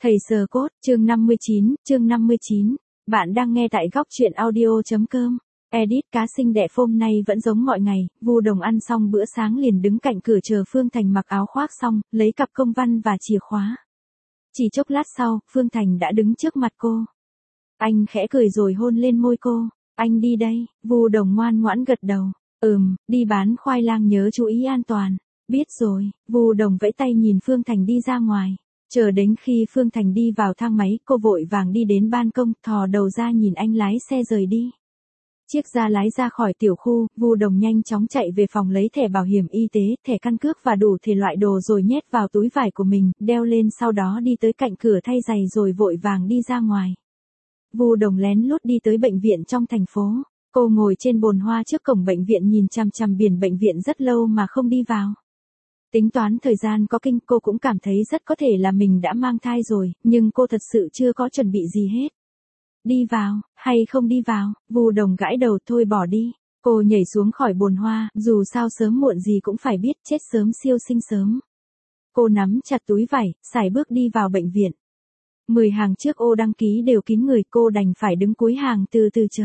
Thầy sờ cốt, chương 59. Bạn đang nghe tại góc truyện audio.com. Edit cá sinh đẻ phôm nay vẫn giống mọi ngày, Vu Đồng ăn xong bữa sáng liền đứng cạnh cửa chờ Phương Thành mặc áo khoác xong, lấy cặp công văn và chìa khóa. Chỉ chốc lát sau, Phương Thành đã đứng trước mặt cô. Anh khẽ cười rồi hôn lên môi cô. Anh đi đây, Vu Đồng ngoan ngoãn gật đầu. Đi bán khoai lang nhớ chú ý an toàn. Biết rồi, Vu Đồng vẫy tay nhìn Phương Thành đi ra ngoài. Chờ đến khi Phương Thành đi vào thang máy, cô vội vàng đi đến ban công, thò đầu ra nhìn anh lái xe rời đi. Chiếc ga lái ra khỏi tiểu khu, Vu Đồng nhanh chóng chạy về phòng lấy thẻ bảo hiểm y tế, thẻ căn cước và đủ thể loại đồ rồi nhét vào túi vải của mình, đeo lên sau đó đi tới cạnh cửa thay giày rồi vội vàng đi ra ngoài. Vu Đồng lén lút đi tới bệnh viện trong thành phố. Cô ngồi trên bồn hoa trước cổng bệnh viện nhìn chằm chằm biển bệnh viện rất lâu mà không đi vào. Tính toán thời gian có kinh, cô cũng cảm thấy rất có thể là mình đã mang thai rồi, nhưng cô thật sự chưa có chuẩn bị gì hết. Đi vào, hay không đi vào, Vu Đồng gãi đầu, thôi bỏ đi. Cô nhảy xuống khỏi bồn hoa, dù sao sớm muộn gì cũng phải biết, chết sớm siêu sinh sớm. Cô nắm chặt túi vải, sải bước đi vào bệnh viện. 10 hàng trước ô đăng ký đều kín người, cô đành phải đứng cuối hàng từ từ chờ.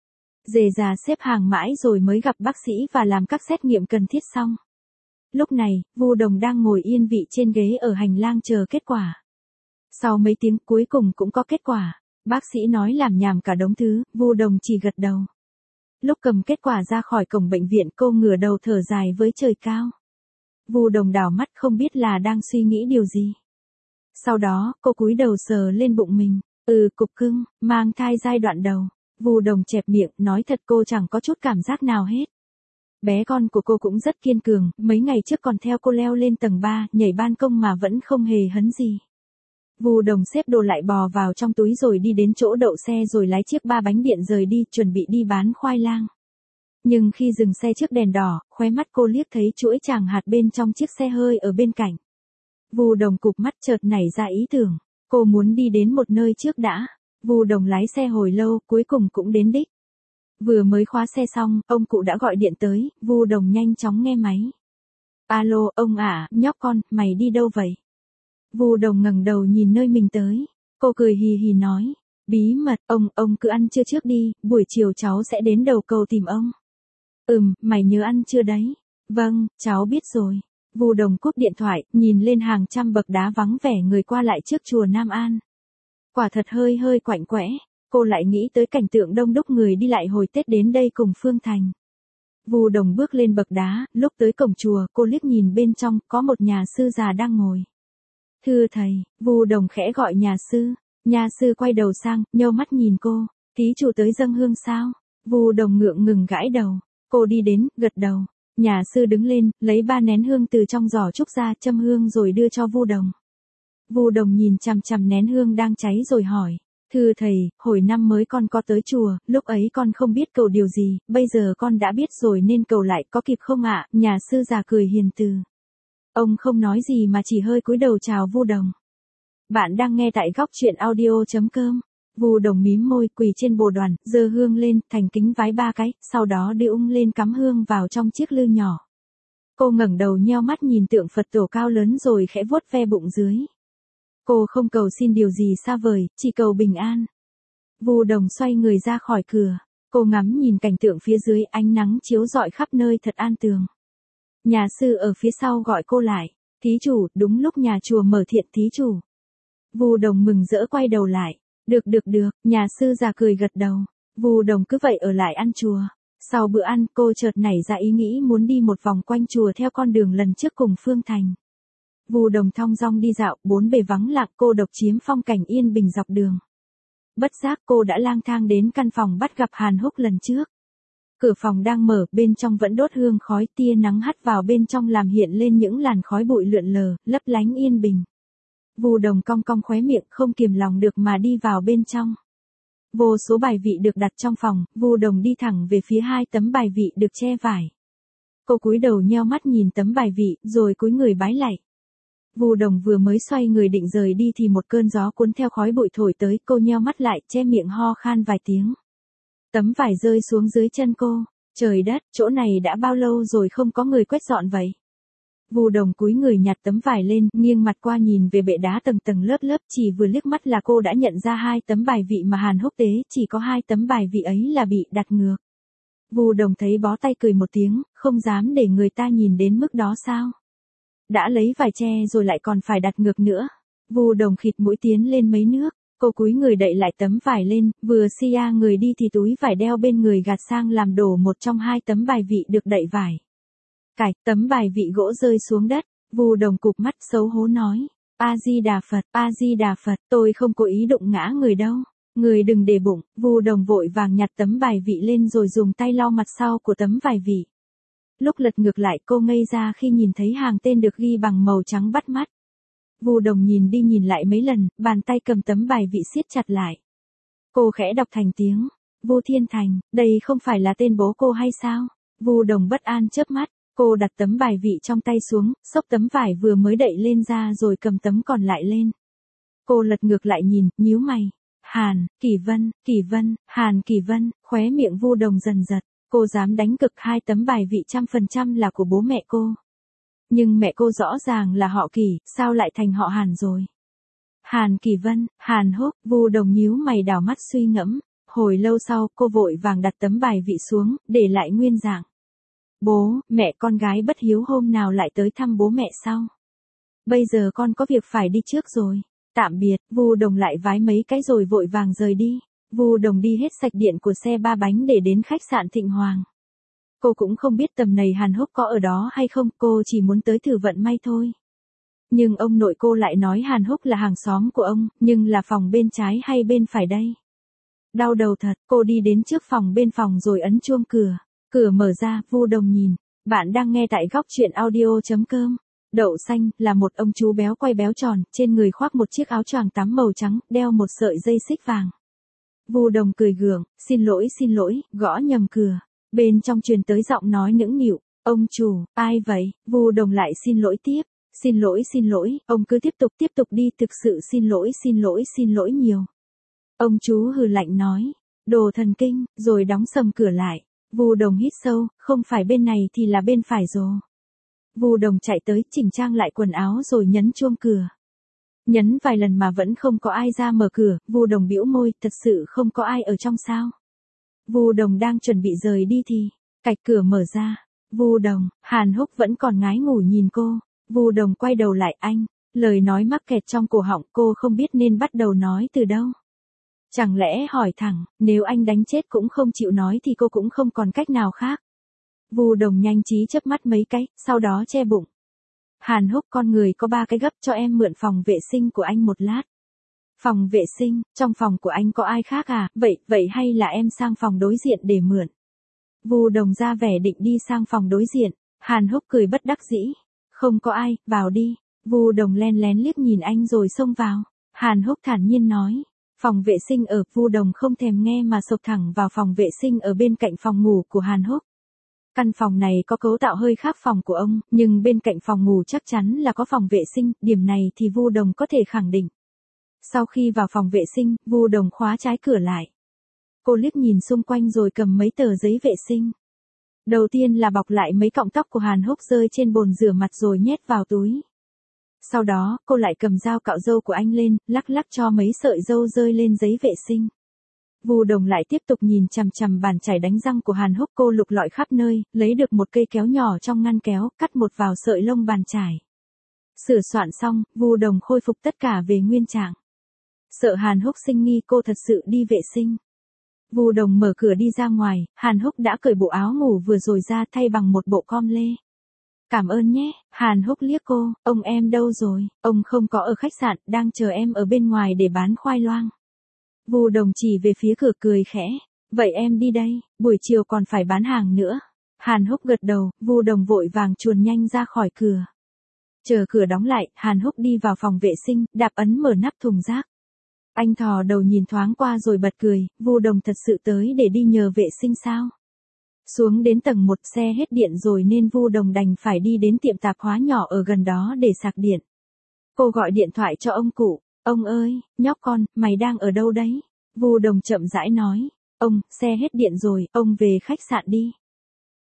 Dề già xếp hàng mãi rồi mới gặp bác sĩ và làm các xét nghiệm cần thiết xong. Lúc này, Vu Đồng đang ngồi yên vị trên ghế ở hành lang chờ kết quả. Sau mấy tiếng cuối cùng cũng có kết quả. Bác sĩ nói làm nhảm cả đống thứ, Vu Đồng chỉ gật đầu. Lúc cầm kết quả ra khỏi cổng bệnh viện, cô ngửa đầu thở dài với trời cao. Vu Đồng đảo mắt không biết là đang suy nghĩ điều gì. Sau đó, cô cúi đầu sờ lên bụng mình. Cục cưng, mang thai giai đoạn đầu. Vu Đồng chẹp miệng, nói thật cô chẳng có chút cảm giác nào hết. Bé con của cô cũng rất kiên cường, mấy ngày trước còn theo cô leo lên tầng 3, nhảy ban công mà vẫn không hề hấn gì. Vu Đồng xếp đồ lại bò vào trong túi rồi đi đến chỗ đậu xe rồi lái chiếc 3 bánh điện rời đi, chuẩn bị đi bán khoai lang. Nhưng khi dừng xe trước đèn đỏ, khóe mắt cô liếc thấy chuỗi tràng hạt bên trong chiếc xe hơi ở bên cạnh. Vu Đồng cụp mắt chợt nảy ra ý tưởng, cô muốn đi đến một nơi trước đã. Vu Đồng lái xe hồi lâu, cuối cùng cũng đến đích. Vừa mới khóa xe xong, ông cụ đã gọi điện tới, Vu Đồng nhanh chóng nghe máy. Alo, ông ạ, nhóc con, mày đi đâu vậy? Vu Đồng ngẩng đầu nhìn nơi mình tới. Cô cười hì hì nói, bí mật, ông cứ ăn trưa trước đi, buổi chiều cháu sẽ đến đầu cầu tìm ông. Mày nhớ ăn trưa đấy. Vâng, cháu biết rồi. Vu Đồng cúp điện thoại, nhìn lên hàng trăm bậc đá vắng vẻ người qua lại trước chùa Nam An. Quả thật hơi quạnh quẽ. Cô lại nghĩ tới cảnh tượng đông đúc người đi lại hồi Tết đến đây cùng Phương Thành. Vu Đồng bước lên bậc đá, lúc tới cổng chùa, cô liếc nhìn bên trong, có một nhà sư già đang ngồi. Thưa thầy, Vu Đồng khẽ gọi nhà sư. Nhà sư quay đầu sang, nheo mắt nhìn cô. Thí chủ tới dâng hương sao? Vu Đồng ngượng ngừng gãi đầu. Cô đi đến, gật đầu. Nhà sư đứng lên, lấy 3 nén hương từ trong giỏ trúc ra, châm hương rồi đưa cho Vu Đồng. Vu Đồng nhìn chằm chằm nén hương đang cháy rồi hỏi. Thưa thầy, hồi năm mới con có tới chùa, lúc ấy con không biết cầu điều gì, bây giờ con đã biết rồi nên cầu lại, có kịp không ạ? Nhà sư già cười hiền từ. Ông không nói gì mà chỉ hơi cúi đầu chào Vu Đồng. Bạn đang nghe tại góc truyện audio.com. Vu Đồng mím môi, quỳ trên bồ đoàn, giơ hương lên, thành kính vái 3 cái, sau đó đưa ung lên cắm hương vào trong chiếc lư nhỏ. Cô ngẩng đầu nheo mắt nhìn tượng Phật tổ cao lớn rồi khẽ vuốt ve bụng dưới. Cô không cầu xin điều gì xa vời, chỉ cầu bình an. Vu Đồng xoay người ra khỏi cửa. Cô ngắm nhìn cảnh tượng phía dưới, ánh nắng chiếu rọi khắp nơi thật an tường. Nhà sư ở phía sau gọi cô lại. Thí chủ, đúng lúc nhà chùa mở thiện thí chủ. Vu Đồng mừng rỡ quay đầu lại. Được, nhà sư già cười gật đầu. Vu Đồng cứ vậy ở lại ăn chùa. Sau bữa ăn, cô chợt nảy ra ý nghĩ muốn đi một vòng quanh chùa theo con đường lần trước cùng Phương Thành. Vu Đồng thong dong đi dạo, bốn bề vắng lặng, cô độc chiếm phong cảnh yên bình dọc đường. Bất giác cô đã lang thang đến căn phòng bắt gặp Hàn Húc lần trước. Cửa phòng đang mở, bên trong vẫn đốt hương khói, tia nắng hắt vào bên trong làm hiện lên những làn khói bụi lượn lờ, lấp lánh yên bình. Vu Đồng cong cong khóe miệng, không kiềm lòng được mà đi vào bên trong. Vô số bài vị được đặt trong phòng, Vu Đồng đi thẳng về phía 2 tấm bài vị được che vải. Cô cúi đầu nheo mắt nhìn tấm bài vị, rồi cúi người bái lạy. Vu Đồng vừa mới xoay người định rời đi thì một cơn gió cuốn theo khói bụi thổi tới, cô nheo mắt lại, che miệng ho khan vài tiếng. Tấm vải rơi xuống dưới chân cô. Trời đất, chỗ này đã bao lâu rồi không có người quét dọn vậy? Vu Đồng cúi người nhặt tấm vải lên, nghiêng mặt qua nhìn về bệ đá tầng tầng lớp lớp, chỉ vừa liếc mắt là cô đã nhận ra 2 tấm bài vị mà Hàn Húc tế, chỉ có 2 tấm bài vị ấy là bị đặt ngược. Vu Đồng thấy bó tay cười một tiếng, không dám để người ta nhìn đến mức đó sao? Đã lấy vải che rồi lại còn phải đặt ngược nữa. Vu Đồng khịt mũi tiến lên mấy nước, cô cúi người đậy lại tấm vải lên, vừa xia người đi thì túi vải đeo bên người gạt sang làm đổ một trong 2 tấm bài vị được đậy vải. Cạch, tấm bài vị gỗ rơi xuống đất, Vu Đồng cụp mắt xấu hố nói, A-di-đà Phật, A-di-đà Phật, tôi không cố ý đụng ngã người đâu. Người đừng để bụng. Vu Đồng vội vàng nhặt tấm bài vị lên rồi dùng tay lau mặt sau của tấm bài vị. Lúc lật ngược lại cô ngây ra khi nhìn thấy hàng tên được ghi bằng màu trắng bắt mắt. Vu Đồng nhìn đi nhìn lại mấy lần, bàn tay cầm tấm bài vị siết chặt lại. Cô khẽ đọc thành tiếng, Vu Thiên Thành, đây không phải là tên bố cô hay sao? Vu Đồng bất an chớp mắt, cô đặt tấm bài vị trong tay xuống, xốc tấm vải vừa mới đậy lên ra rồi cầm tấm còn lại lên. Cô lật ngược lại nhìn, nhíu mày. Hàn, Kỳ Vân, Hàn Kỳ Vân, khóe miệng Vu Đồng dần giật, cô dám đánh cực 2 tấm bài vị 100% là của bố mẹ cô. Nhưng mẹ cô rõ ràng là họ Kỳ, sao lại thành họ Hàn rồi? Hàn Kỳ Vân, Hàn Húc, Vu Đồng nhíu mày đảo mắt suy ngẫm, hồi lâu sau cô vội vàng đặt tấm bài vị xuống, để lại nguyên dạng. Bố, mẹ con gái bất hiếu hôm nào lại tới thăm bố mẹ sau? Bây giờ con có việc phải đi trước rồi. Tạm biệt, Vu Đồng lại vái mấy cái rồi vội vàng rời đi. Vu Đồng đi hết sạch điện của xe 3 bánh để đến khách sạn Thịnh Hoàng. Cô cũng không biết tầm này Hàn Húc có ở đó hay không, cô chỉ muốn tới thử vận may thôi. Nhưng ông nội cô lại nói Hàn Húc là hàng xóm của ông, nhưng là phòng bên trái hay bên phải đây? Đau đầu thật, cô đi đến trước phòng bên phòng rồi ấn chuông cửa. Cửa mở ra, Vu Đồng nhìn. Bạn đang nghe tại góc truyện audio.com. Đậu Xanh là một ông chú béo quay béo tròn, trên người khoác một chiếc áo choàng tắm màu trắng, đeo một sợi dây xích vàng. Vu Đồng cười gượng, xin lỗi, gõ nhầm cửa. Bên trong truyền tới giọng nói nũng nịu, ông chủ, ai vậy? Vu Đồng lại xin lỗi tiếp, xin lỗi, ông cứ tiếp tục đi, thực sự xin lỗi nhiều. Ông chú hừ lạnh nói, đồ thần kinh, rồi đóng sầm cửa lại. Vu Đồng hít sâu, không phải bên này thì là bên phải rồi. Vu Đồng chạy tới, chỉnh trang lại quần áo rồi nhấn chuông cửa. Nhấn vài lần mà vẫn không có ai ra mở cửa, Vu Đồng bĩu môi, thật sự không có ai ở trong sao? Vu Đồng đang chuẩn bị rời đi thì, cạch cửa mở ra. Vu Đồng, Hàn Húc vẫn còn ngái ngủ nhìn cô. Vu Đồng quay đầu lại, anh, lời nói mắc kẹt trong cổ họng, cô không biết nên bắt đầu nói từ đâu. Chẳng lẽ hỏi thẳng, nếu anh đánh chết cũng không chịu nói thì cô cũng không còn cách nào khác. Vu Đồng nhanh trí chớp mắt mấy cái, sau đó che bụng. Hàn Húc, con người có 3 cái gấp, cho em mượn phòng vệ sinh của anh một lát. Phòng vệ sinh, trong phòng của anh có ai khác à? Vậy hay là em sang phòng đối diện để mượn? Vu Đồng ra vẻ định đi sang phòng đối diện. Hàn Húc cười bất đắc dĩ. Không có ai, vào đi. Vu Đồng len lén liếc nhìn anh rồi xông vào. Hàn Húc thản nhiên nói. Phòng vệ sinh ở, Vu Đồng không thèm nghe mà xộc thẳng vào phòng vệ sinh ở bên cạnh phòng ngủ của Hàn Húc. Căn phòng này có cấu tạo hơi khác phòng của ông, nhưng bên cạnh phòng ngủ chắc chắn là có phòng vệ sinh, điểm này thì Vu Đồng có thể khẳng định. Sau khi vào phòng vệ sinh, Vu Đồng khóa trái cửa lại. Cô liếc nhìn xung quanh rồi cầm mấy tờ giấy vệ sinh. Đầu tiên là bọc lại mấy cọng tóc của Hàn Húc rơi trên bồn rửa mặt rồi nhét vào túi. Sau đó, cô lại cầm dao cạo râu của anh lên, lắc lắc cho mấy sợi râu rơi lên giấy vệ sinh. Vu Đồng lại tiếp tục nhìn chằm chằm bàn chải đánh răng của Hàn Húc, cô lục lọi khắp nơi, lấy được một cây kéo nhỏ trong ngăn kéo, cắt một vào sợi lông bàn chải. Sửa soạn xong, Vu Đồng khôi phục tất cả về nguyên trạng. Sợ Hàn Húc sinh nghi cô thật sự đi vệ sinh. Vu Đồng mở cửa đi ra ngoài, Hàn Húc đã cởi bộ áo ngủ vừa rồi ra thay bằng một bộ com lê. Cảm ơn nhé. Hàn Húc liếc cô, ông em đâu rồi? Ông không có ở khách sạn, đang chờ em ở bên ngoài để bán khoai loang. Vu Đồng chỉ về phía cửa cười khẽ. Vậy em đi đây, buổi chiều còn phải bán hàng nữa. Hàn Húc gật đầu, Vu Đồng vội vàng chuồn nhanh ra khỏi cửa. Chờ cửa đóng lại, Hàn Húc đi vào phòng vệ sinh, đạp ấn mở nắp thùng rác. Anh thò đầu nhìn thoáng qua rồi bật cười, Vu Đồng thật sự tới để đi nhờ vệ sinh sao? Xuống đến tầng 1 xe hết điện rồi nên Vu Đồng đành phải đi đến tiệm tạp hóa nhỏ ở gần đó để sạc điện. Cô gọi điện thoại cho ông cụ. Ông ơi, nhóc con, mày đang ở đâu đấy? Vu Đồng chậm rãi nói. Ông, xe hết điện rồi, ông về khách sạn đi.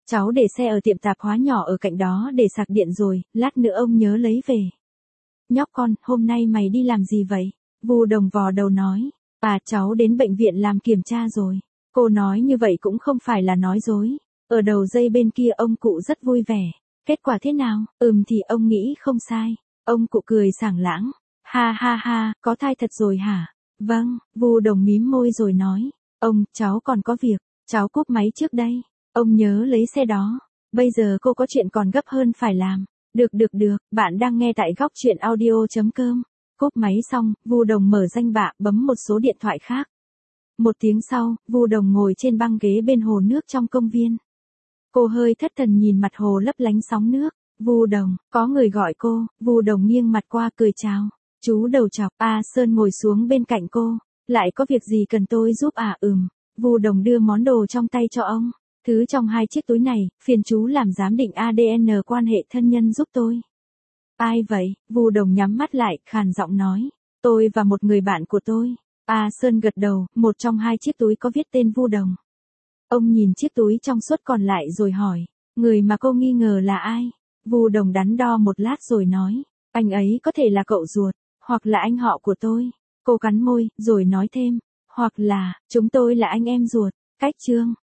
Cháu để xe ở tiệm tạp hóa nhỏ ở cạnh đó để sạc điện rồi, lát nữa ông nhớ lấy về. Nhóc con, hôm nay mày đi làm gì vậy? Vu Đồng vò đầu nói. À, cháu đến bệnh viện làm kiểm tra rồi. Cô nói như vậy cũng không phải là nói dối. Ở đầu dây bên kia ông cụ rất vui vẻ. Kết quả thế nào? Thì ông nghĩ không sai. Ông cụ cười sảng lãng. Ha ha ha, có thai thật rồi hả? Vâng, Vu Đồng mím môi rồi nói. Ông, cháu còn có việc. Cháu cúp máy trước đây. Ông nhớ lấy xe đó. Bây giờ cô có chuyện còn gấp hơn phải làm. Được, bạn đang nghe tại góc chuyện audio.com. Cúp máy xong, Vu Đồng mở danh bạ bấm một số điện thoại khác. Một tiếng sau, Vu Đồng ngồi trên băng ghế bên hồ nước trong công viên. Cô hơi thất thần nhìn mặt hồ lấp lánh sóng nước. Vu Đồng, có người gọi cô. Vu Đồng nghiêng mặt qua cười chào. Chú đầu chọc. A Sơn ngồi xuống bên cạnh cô. Lại có việc gì cần tôi giúp à? Vu Đồng đưa món đồ trong tay cho ông. Thứ trong hai chiếc túi này, phiền chú làm giám định ADN quan hệ thân nhân giúp tôi. Ai vậy? Vu Đồng nhắm mắt lại, khàn giọng nói. Tôi và một người bạn của tôi. A Sơn gật đầu, một trong hai chiếc túi có viết tên Vu Đồng. Ông nhìn chiếc túi trong suốt còn lại rồi hỏi. Người mà cô nghi ngờ là ai? Vu Đồng đắn đo một lát rồi nói. Anh ấy có thể là cậu ruột, hoặc là anh họ của tôi. Cô cắn môi, rồi nói thêm. Hoặc là, chúng tôi là anh em ruột. Cách chương.